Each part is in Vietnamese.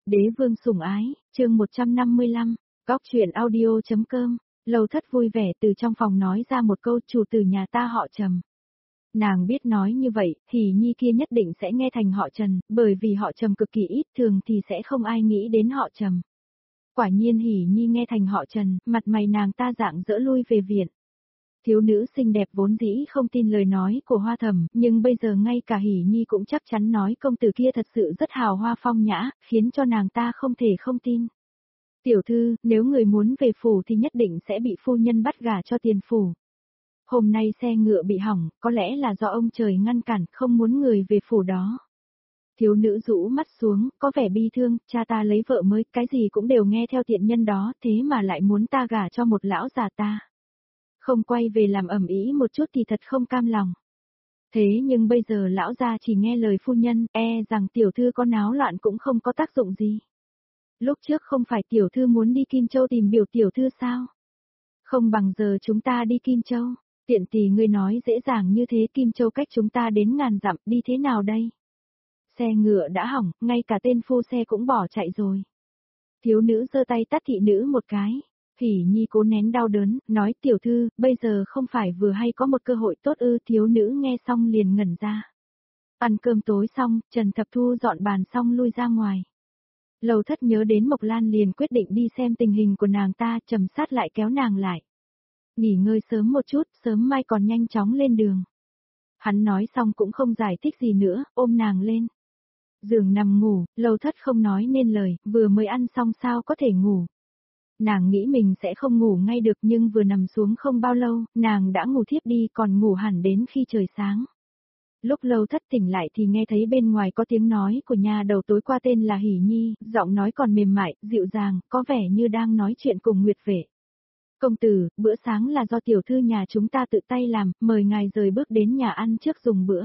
Đế vương sủng ái, chương 155, Góc truyện audio.com, Lâu Thất vui vẻ từ trong phòng nói ra một câu chủ tử nhà ta họ Trầm. Nàng biết nói như vậy, thì Nhi kia nhất định sẽ nghe thành họ Trần, bởi vì họ Trầm cực kỳ ít thường thì sẽ không ai nghĩ đến họ Trầm. Quả nhiên Hỉ Nhi nghe thành họ Trần, mặt mày nàng ta rạng rỡ lui về viện. Thiếu nữ xinh đẹp vốn dĩ không tin lời nói của Hoa Thẩm, nhưng bây giờ ngay cả Hỉ Nhi cũng chắc chắn nói công tử kia thật sự rất hào hoa phong nhã, khiến cho nàng ta không thể không tin. Tiểu thư, nếu người muốn về phủ thì nhất định sẽ bị phu nhân bắt gả cho tiền phủ. Hôm nay xe ngựa bị hỏng, có lẽ là do ông trời ngăn cản, không muốn người về phủ đó. Thiếu nữ rũ mắt xuống, có vẻ bi thương, cha ta lấy vợ mới, cái gì cũng đều nghe theo tiện nhân đó, thế mà lại muốn ta gả cho một lão già ta. Không quay về làm ẩm ý một chút thì thật không cam lòng. Thế nhưng bây giờ lão gia chỉ nghe lời phu nhân, rằng tiểu thư có náo loạn cũng không có tác dụng gì. Lúc trước không phải tiểu thư muốn đi Kim Châu tìm biểu tiểu thư sao? Không bằng giờ chúng ta đi Kim Châu, tiện tỷ ngươi nói dễ dàng như thế, Kim Châu cách chúng ta đến ngàn dặm, đi thế nào đây? Xe ngựa đã hỏng, ngay cả tên phu xe cũng bỏ chạy rồi. Thiếu nữ giơ tay tát thị nữ một cái. Hỉ Nhi cố nén đau đớn, nói tiểu thư, bây giờ không phải vừa hay có một cơ hội tốt ư? Thiếu nữ nghe xong liền ngẩn ra. Ăn cơm tối xong, Trần Thập Thu dọn bàn xong lui ra ngoài. Lầu Thất nhớ đến Mộc Lan liền quyết định đi xem tình hình của nàng ta, Trầm Sát lại kéo nàng lại. Nghỉ ngơi sớm một chút, sớm mai còn nhanh chóng lên đường. Hắn nói xong cũng không giải thích gì nữa, ôm nàng lên. Giường nằm ngủ, Lầu Thất không nói nên lời, vừa mới ăn xong sao có thể ngủ. Nàng nghĩ mình sẽ không ngủ ngay được nhưng vừa nằm xuống không bao lâu, nàng đã ngủ thiếp đi còn ngủ hẳn đến khi trời sáng. Lúc Lâu Thất tỉnh lại thì nghe thấy bên ngoài có tiếng nói của nha đầu tối qua tên là Hỉ Nhi, giọng nói còn mềm mại, dịu dàng, có vẻ như đang nói chuyện cùng Nguyệt Vệ. Công tử, bữa sáng là do tiểu thư nhà chúng ta tự tay làm, mời ngài rời bước đến nhà ăn trước dùng bữa.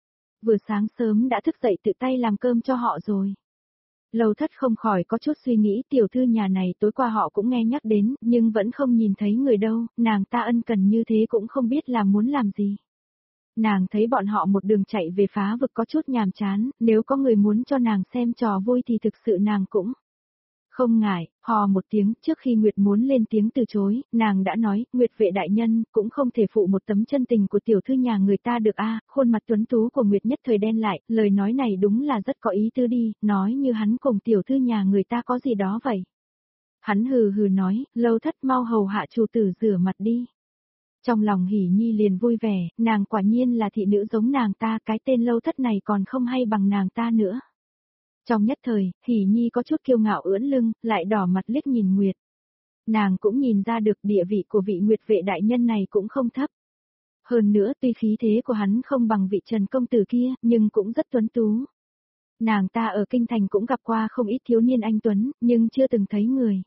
Vừa sáng sớm đã thức dậy tự tay làm cơm cho họ rồi. Lâu Thất không khỏi có chút suy nghĩ, tiểu thư nhà này tối qua họ cũng nghe nhắc đến, nhưng vẫn không nhìn thấy người đâu, nàng ta ân cần như thế cũng không biết là muốn làm gì. Nàng thấy bọn họ một đường chạy về phá vực có chút nhàm chán, nếu có người muốn cho nàng xem trò vui thì thực sự nàng cũng không ngại. Hò một tiếng, trước khi Nguyệt muốn lên tiếng từ chối, nàng đã nói, Nguyệt Vệ đại nhân, cũng không thể phụ một tấm chân tình của tiểu thư nhà người ta được khuôn mặt tuấn tú của Nguyệt nhất thời đen lại, lời nói này đúng là rất có ý tứ đi, nói như hắn cùng tiểu thư nhà người ta có gì đó vậy. Hắn hừ hừ nói, Lâu Thất mau hầu hạ chủ tử rửa mặt đi. Trong lòng Hỉ Nhi liền vui vẻ, nàng quả nhiên là thị nữ giống nàng ta, cái tên Lâu Thất này còn không hay bằng nàng ta nữa. Trong nhất thời, Hỉ Nhi có chút kiêu ngạo ưỡn lưng, lại đỏ mặt liếc nhìn Nguyệt. Nàng cũng nhìn ra được địa vị của vị Nguyệt Vệ đại nhân này cũng không thấp. Hơn nữa tuy khí thế của hắn không bằng vị Trần công tử kia, nhưng cũng rất tuấn tú. Nàng ta ở kinh thành cũng gặp qua không ít thiếu niên anh tuấn, nhưng chưa từng thấy người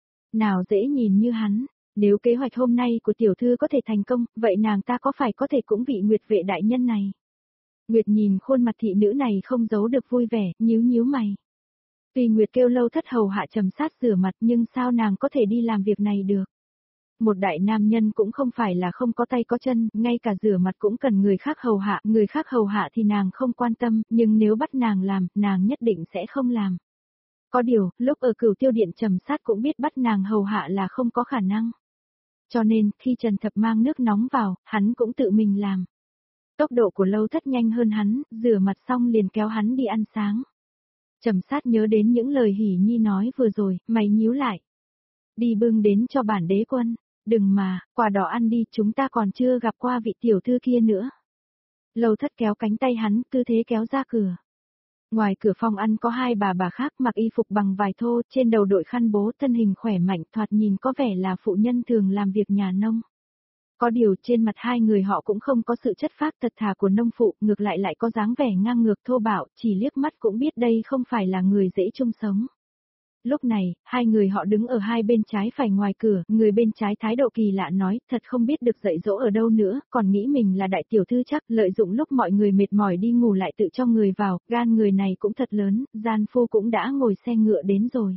nào dễ nhìn như hắn. Nếu kế hoạch hôm nay của tiểu thư có thể thành công, vậy nàng ta có phải có thể cũng vị Nguyệt Vệ đại nhân này? Nguyệt nhìn khuôn mặt thị nữ này không giấu được vui vẻ, nhíu nhíu mày. Tuy Nguyệt kêu Lâu Thất hầu hạ Trầm Sát rửa mặt nhưng sao nàng có thể đi làm việc này được? Một đại nam nhân cũng không phải là không có tay có chân, ngay cả rửa mặt cũng cần người khác hầu hạ thì nàng không quan tâm, nhưng nếu bắt nàng làm, nàng nhất định sẽ không làm. Có điều, lúc ở Cửu Tiêu Điện Trầm Sát cũng biết bắt nàng hầu hạ là không có khả năng. Cho nên, khi Trần Thập mang nước nóng vào, hắn cũng tự mình làm. Tốc độ của Lâu Thất nhanh hơn hắn, rửa mặt xong liền kéo hắn đi ăn sáng. Trầm Sát nhớ đến những lời Hỉ Nhi nói vừa rồi, mày nhíu lại. Đi bưng đến cho bản đế quân, đừng mà, quả đỏ ăn đi, chúng ta còn chưa gặp qua vị tiểu thư kia nữa. Lâu Thất kéo cánh tay hắn, tư thế kéo ra cửa. Ngoài cửa phòng ăn có hai bà khác mặc y phục bằng vải thô, trên đầu đội khăn bố, thân hình khỏe mạnh, thoạt nhìn có vẻ là phụ nhân thường làm việc nhà nông. Có điều trên mặt hai người họ cũng không có sự chất phác thật thà của nông phụ, ngược lại có dáng vẻ ngang ngược thô bạo, chỉ liếc mắt cũng biết đây không phải là người dễ chung sống. Lúc này, hai người họ đứng ở hai bên trái phải ngoài cửa, người bên trái thái độ kỳ lạ nói, thật không biết được dạy dỗ ở đâu nữa, còn nghĩ mình là đại tiểu thư chắc, lợi dụng lúc mọi người mệt mỏi đi ngủ lại tự cho người vào, gan người này cũng thật lớn, gian phu cũng đã ngồi xe ngựa đến rồi.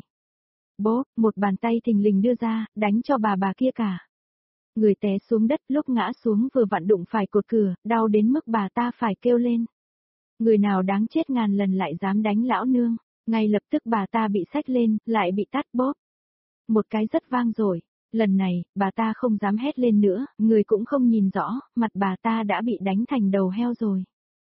Bố, một bàn tay thình lình đưa ra, đánh cho bà kia cả. Người té xuống đất, lúc ngã xuống vừa vặn đụng phải cột cửa, đau đến mức bà ta phải kêu lên. Người nào đáng chết ngàn lần lại dám đánh lão nương. Ngay lập tức bà ta bị xách lên, lại bị tát bóp. Một cái rất vang dội. Lần này, bà ta không dám hét lên nữa, người cũng không nhìn rõ, mặt bà ta đã bị đánh thành đầu heo rồi.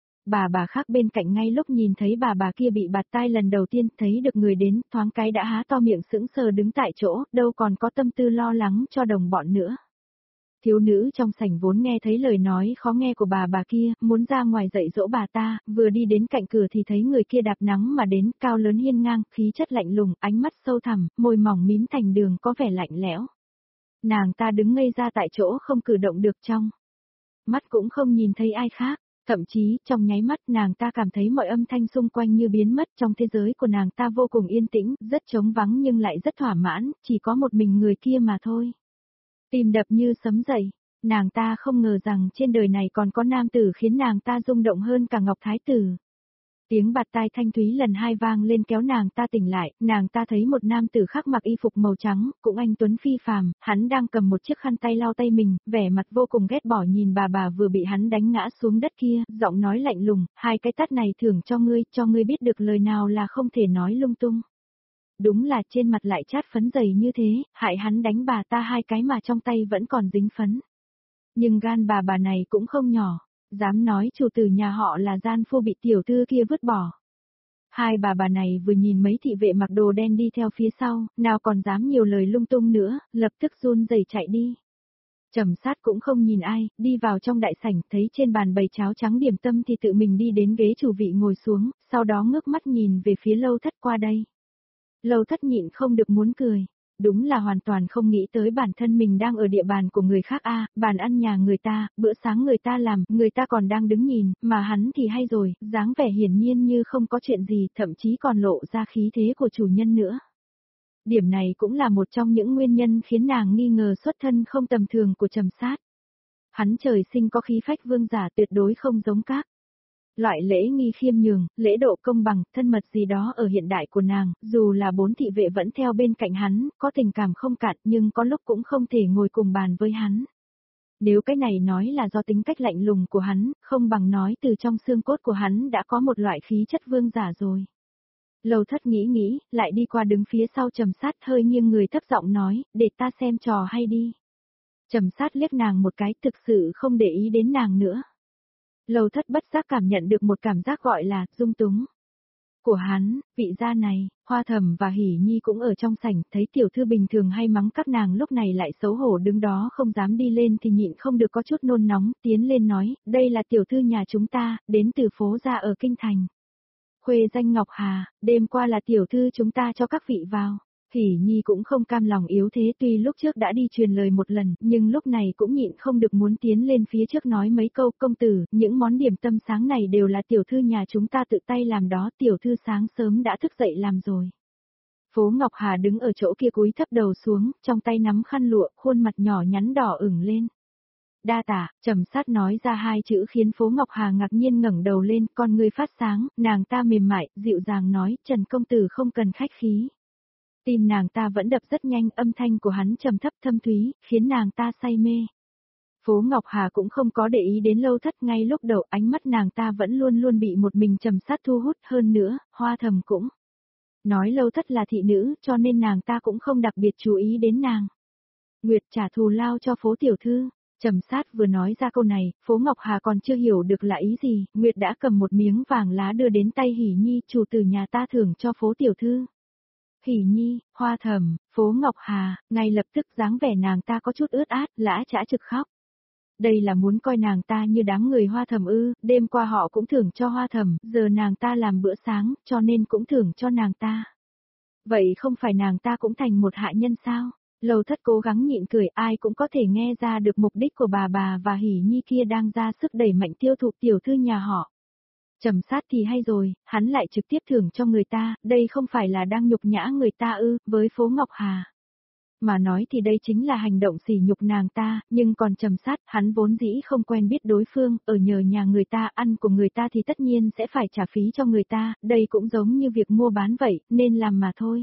Bà khác bên cạnh ngay lúc nhìn thấy bà kia bị bạt tai lần đầu tiên thấy được người đến, thoáng cái đã há to miệng sững sờ đứng tại chỗ, đâu còn có tâm tư lo lắng cho đồng bọn nữa. Thiếu nữ trong sảnh vốn nghe thấy lời nói khó nghe của bà kia, muốn ra ngoài dạy dỗ bà ta, vừa đi đến cạnh cửa thì thấy người kia đạp nắng mà đến, cao lớn hiên ngang, khí chất lạnh lùng, ánh mắt sâu thẳm, môi mỏng mím thành đường có vẻ lạnh lẽo. Nàng ta đứng ngây ra tại chỗ không cử động được trong. Mắt cũng không nhìn thấy ai khác. Thậm chí, trong nháy mắt nàng ta cảm thấy mọi âm thanh xung quanh như biến mất trong thế giới của nàng ta vô cùng yên tĩnh, rất trống vắng nhưng lại rất thỏa mãn, chỉ có một mình người kia mà thôi. Tim đập như sấm dậy, nàng ta không ngờ rằng trên đời này còn có nam tử khiến nàng ta rung động hơn cả Ngọc Thái Tử. Tiếng bạt tai thanh thúy lần hai vang lên kéo nàng ta tỉnh lại, nàng ta thấy một nam tử khác mặc y phục màu trắng, cũng anh tuấn phi phàm, hắn đang cầm một chiếc khăn tay lau tay mình, vẻ mặt vô cùng ghét bỏ nhìn bà vừa bị hắn đánh ngã xuống đất kia, giọng nói lạnh lùng, hai cái tát này thưởng cho ngươi biết được lời nào là không thể nói lung tung. Đúng là trên mặt lại chát phấn dày như thế, hại hắn đánh bà ta hai cái mà trong tay vẫn còn dính phấn. Nhưng gan bà này cũng không nhỏ. Dám nói chủ tử nhà họ là gian phu bị tiểu thư kia vứt bỏ. Hai bà này vừa nhìn mấy thị vệ mặc đồ đen đi theo phía sau, nào còn dám nhiều lời lung tung nữa, lập tức run rẩy chạy đi. Trầm Sát cũng không nhìn ai, đi vào trong đại sảnh, thấy trên bàn bày cháo trắng điểm tâm thì tự mình đi đến ghế chủ vị ngồi xuống, sau đó ngước mắt nhìn về phía Lâu Thất qua đây. Lâu Thất nhịn không được muốn cười. Đúng là hoàn toàn không nghĩ tới bản thân mình đang ở địa bàn của người khác bàn ăn nhà người ta, bữa sáng người ta làm, người ta còn đang đứng nhìn, mà hắn thì hay rồi, dáng vẻ hiển nhiên như không có chuyện gì, thậm chí còn lộ ra khí thế của chủ nhân nữa. Điểm này cũng là một trong những nguyên nhân khiến nàng nghi ngờ xuất thân không tầm thường của Trầm Sát. Hắn trời sinh có khí phách vương giả tuyệt đối không giống các loại lễ nghi khiêm nhường, lễ độ công bằng, thân mật gì đó ở hiện đại của nàng, dù là 4 thị vệ vẫn theo bên cạnh hắn, có tình cảm không cạn nhưng có lúc cũng không thể ngồi cùng bàn với hắn. Nếu cái này nói là do tính cách lạnh lùng của hắn, không bằng nói từ trong xương cốt của hắn đã có một loại khí chất vương giả rồi. Lâu Thất nghĩ, lại đi qua đứng phía sau Trầm Sát hơi nghiêng người thấp giọng nói, để ta xem trò hay đi. Trầm Sát liếc nàng một cái thực sự không để ý đến nàng nữa. Lâu Thất bất giác cảm nhận được một cảm giác gọi là dung túng của hắn, vị gia này, Hoa Thầm và Hỷ Nhi cũng ở trong sảnh, thấy tiểu thư bình thường hay mắng các nàng lúc này lại xấu hổ đứng đó không dám đi lên thì nhịn không được có chút nôn nóng, tiến lên nói, đây là tiểu thư nhà chúng ta, đến từ phố gia ở Kinh Thành. Khuê danh Ngọc Hà, đêm qua là tiểu thư chúng ta cho các vị vào. Hỷ Nhi cũng không cam lòng yếu thế tuy lúc trước đã đi truyền lời một lần, nhưng lúc này cũng nhịn không được muốn tiến lên phía trước nói mấy câu công tử, những món điểm tâm sáng này đều là tiểu thư nhà chúng ta tự tay làm đó, tiểu thư sáng sớm đã thức dậy làm rồi. Phố Ngọc Hà đứng ở chỗ kia cúi thấp đầu xuống, trong tay nắm khăn lụa, khuôn mặt nhỏ nhắn đỏ ửng lên. Đa tả, Trầm Sát nói ra hai chữ khiến phố Ngọc Hà ngạc nhiên ngẩng đầu lên, con ngươi phát sáng, nàng ta mềm mại, dịu dàng nói, Trần công tử không cần khách khí. Tim nàng ta vẫn đập rất nhanh, âm thanh của hắn trầm thấp thâm thúy, khiến nàng ta say mê. Phố Ngọc Hà cũng không có để ý đến Lâu Thất, ngay lúc đầu ánh mắt nàng ta vẫn luôn luôn bị một mình Trầm Sát thu hút, hơn nữa, Hoa Thầm cũng nói Lâu Thất là thị nữ, cho nên nàng ta cũng không đặc biệt chú ý đến nàng. Nguyệt trả thù lao cho phố tiểu thư. Trầm Sát vừa nói ra câu này, phố Ngọc Hà còn chưa hiểu được là ý gì, Nguyệt đã cầm một miếng vàng lá đưa đến tay Hỷ Nhi, chủ tử nhà ta thưởng cho phố tiểu thư. Hỷ Nhi, Hoa Thầm, phố Ngọc Hà, ngay lập tức dáng vẻ nàng ta có chút ướt át, lã chã trực khóc. Đây là muốn coi nàng ta như đám người Hoa Thầm ư, đêm qua họ cũng thưởng cho Hoa Thầm, giờ nàng ta làm bữa sáng, cho nên cũng thưởng cho nàng ta. Vậy không phải nàng ta cũng thành một hạ nhân sao? Lâu Thất cố gắng nhịn cười, ai cũng có thể nghe ra được mục đích của bà và Hỷ Nhi kia đang ra sức đẩy mạnh tiêu thụ tiểu thư nhà họ. Trầm Sát thì hay rồi, hắn lại trực tiếp thưởng cho người ta, đây không phải là đang nhục nhã người ta ư, với phố Ngọc Hà. Mà nói thì đây chính là hành động sỉ nhục nàng ta, nhưng còn Trầm Sát, hắn vốn dĩ không quen biết đối phương, ở nhờ nhà người ta ăn của người ta thì tất nhiên sẽ phải trả phí cho người ta, đây cũng giống như việc mua bán vậy, nên làm mà thôi.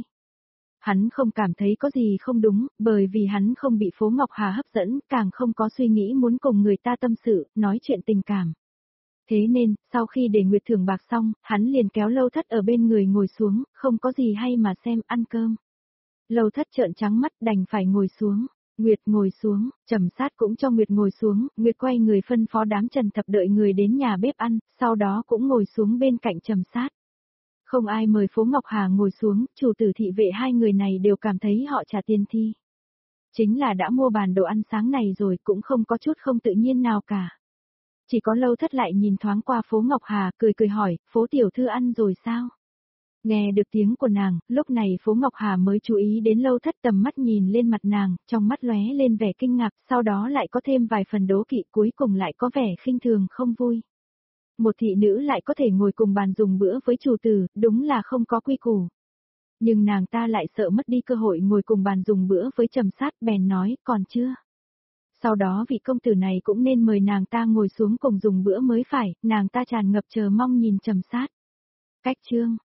Hắn không cảm thấy có gì không đúng, bởi vì hắn không bị phố Ngọc Hà hấp dẫn, càng không có suy nghĩ muốn cùng người ta tâm sự, nói chuyện tình cảm. Thế nên, sau khi để Nguyệt thưởng bạc xong, hắn liền kéo Lâu Thất ở bên người ngồi xuống, không có gì hay mà xem, ăn cơm. Lâu Thất trợn trắng mắt đành phải ngồi xuống. Nguyệt ngồi xuống, Trầm Sát cũng cho Nguyệt ngồi xuống, Nguyệt quay người phân phó đám Trần Thập đợi người đến nhà bếp ăn, sau đó cũng ngồi xuống bên cạnh Trầm Sát. Không ai mời Phố Ngọc Hà ngồi xuống, chủ tử thị vệ hai người này đều cảm thấy họ trả tiền thi. Chính là đã mua bàn đồ ăn sáng này rồi cũng không có chút không tự nhiên nào cả. Chỉ có Lâu Thất lại nhìn thoáng qua Phố Ngọc Hà, cười cười hỏi, Phố tiểu thư ăn rồi sao? Nghe được tiếng của nàng, lúc này Phố Ngọc Hà mới chú ý đến Lâu Thất, tầm mắt nhìn lên mặt nàng, trong mắt lóe lên vẻ kinh ngạc, sau đó lại có thêm vài phần đố kỵ, cuối cùng lại có vẻ khinh thường không vui. Một thị nữ lại có thể ngồi cùng bàn dùng bữa với chủ tử, đúng là không có quy củ. Nhưng nàng ta lại sợ mất đi cơ hội ngồi cùng bàn dùng bữa với Trầm Sát, bèn nói, còn chưa. Sau đó vị công tử này cũng nên mời nàng ta ngồi xuống cùng dùng bữa mới phải, nàng ta tràn ngập chờ mong nhìn Trầm Sát. Cách chương